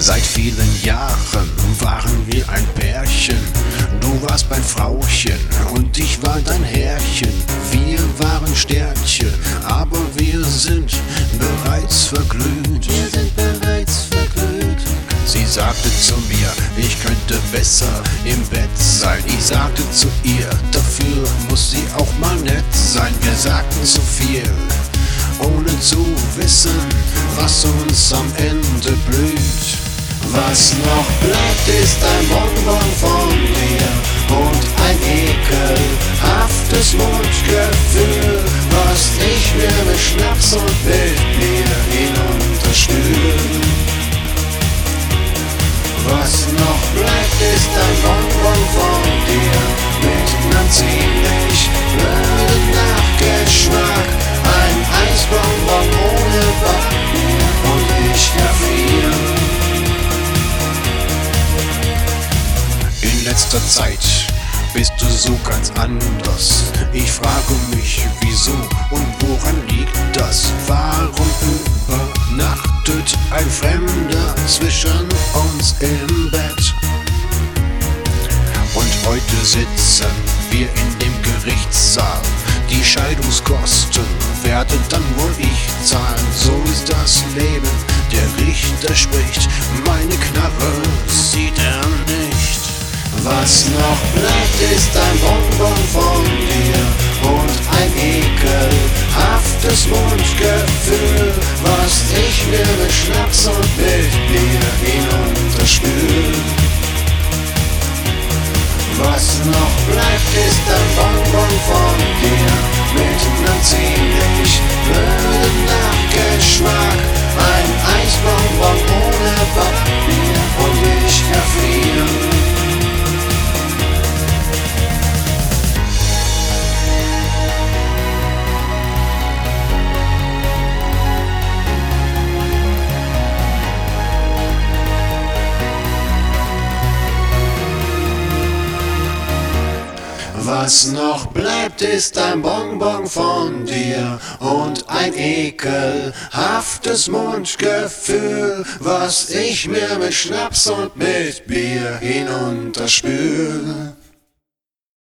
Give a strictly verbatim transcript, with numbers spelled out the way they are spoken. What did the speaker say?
Seit vielen Jahren waren wir ein Pärchen. Du warst mein Frauchen und ich war dein Herrchen. Wir waren Sternchen, aber wir sind bereits verglüht. Wir sind bereits verglüht. Sie sagte zu mir, ich könnte besser im Bett sein. Ich sagte zu ihr, dafür muss sie auch mal nett sein. Wir sagten zu viel, ohne zu wissen, was uns am Ende blüht. Was noch bleibt, ist ein Bonbon von dir und ein ekelhaftes Mundgefühl, was ich mir mit Schnaps und mit Bier hinunterspül. Was noch bleibt, ist ein Bonbon von dir mit nem ziemlich blöden Nachgeschmack. Ein Eisbonbon ohne Papier und ich erfriere. In letzter Zeit bist du so ganz anders. Ich frage mich, wieso und woran liegt das? Warum übernachtet ein Fremder zwischen uns im Bett? Und heute sitzen wir in dem Gerichtssaal. Die Scheidungskosten werde dann wohl ich zahlen. So ist das Leben, der Richter spricht. Meine Knarre sieht er nicht. Was noch bleibt, ist ein Bonbon von dir und ein ekelhaftes Mundgefühl, was ich mir mit Schnaps und mit Bier hinunterspül. Was noch bleibt, ist ein Bonbon von dir mit nem ziemlich blöden Nachgeschmack. Ein Eisbonbon ohne Papier und ich erfriere. Was noch bleibt, ist ein Bonbon von dir und ein ekelhaftes Mundgefühl, was ich mir mit Schnaps und mit Bier hinunterspül.